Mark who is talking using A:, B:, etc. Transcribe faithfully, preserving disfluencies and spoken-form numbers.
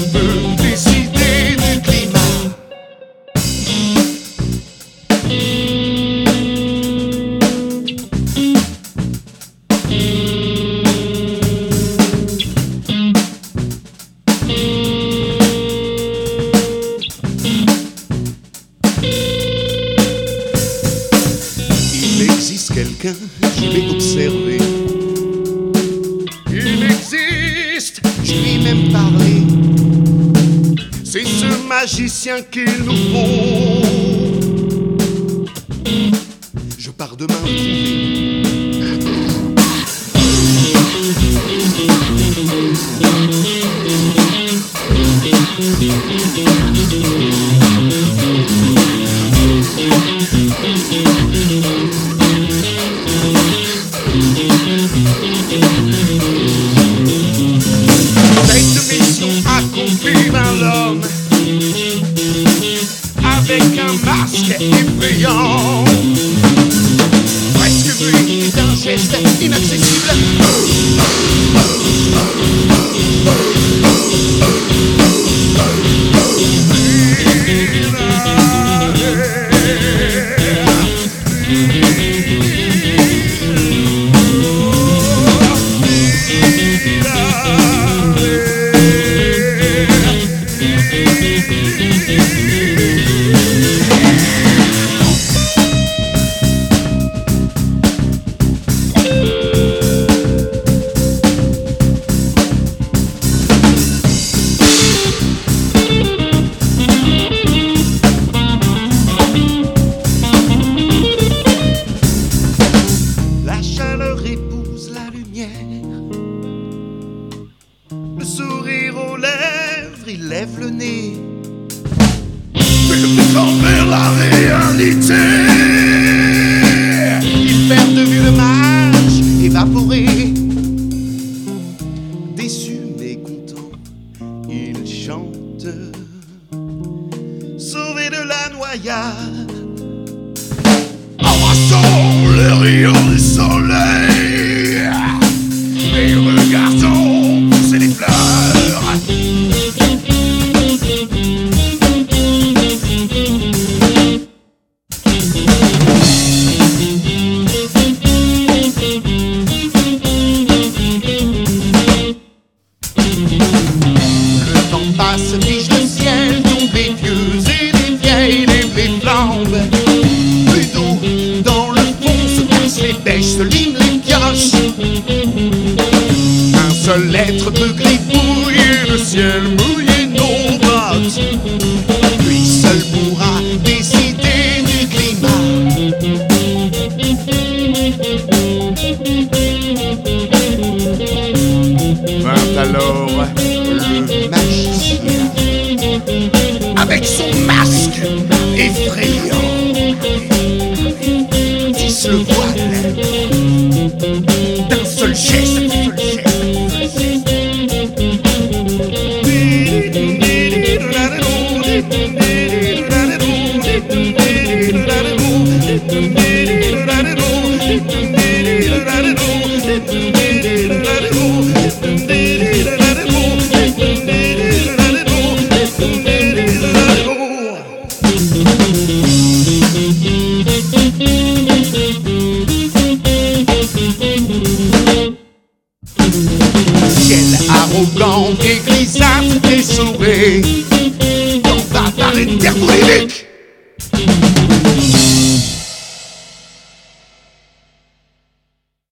A: peut décider du climat. Il existe quelqu'un, je l'ai observé. Il existe, je lui ai même parlé. C'est ce magicien qu'il nous faut. Je pars demain le trouver. Cette mission accomplie par l'homme avec un masque effrayant, presque muet d'un geste inaccessible. Le sourire aux lèvres, il lève le nez. Mais le descend vers la réalité. Il perd de vue le mage évaporé. Déçu mais content, il chante. Sauvé de la noyade, embrassons les rayons du soleil et regardons pousser les fleurs. Le temps passe, fige le ciel, tombe les vieux et les vieilles, lève les flambes. Plus d'eau dans le fond, se cassent les pêches, se liment les pioches. Un seul être peut gribouiller le ciel, mouiller nos bottes. Lui seul pourra décider du climat. Vint alors le magicien avec son masque effrayant, tisse le voile d'un seul geste. Ciel arrogant et grisâtre et souré, dans un arrêt thermodynamique.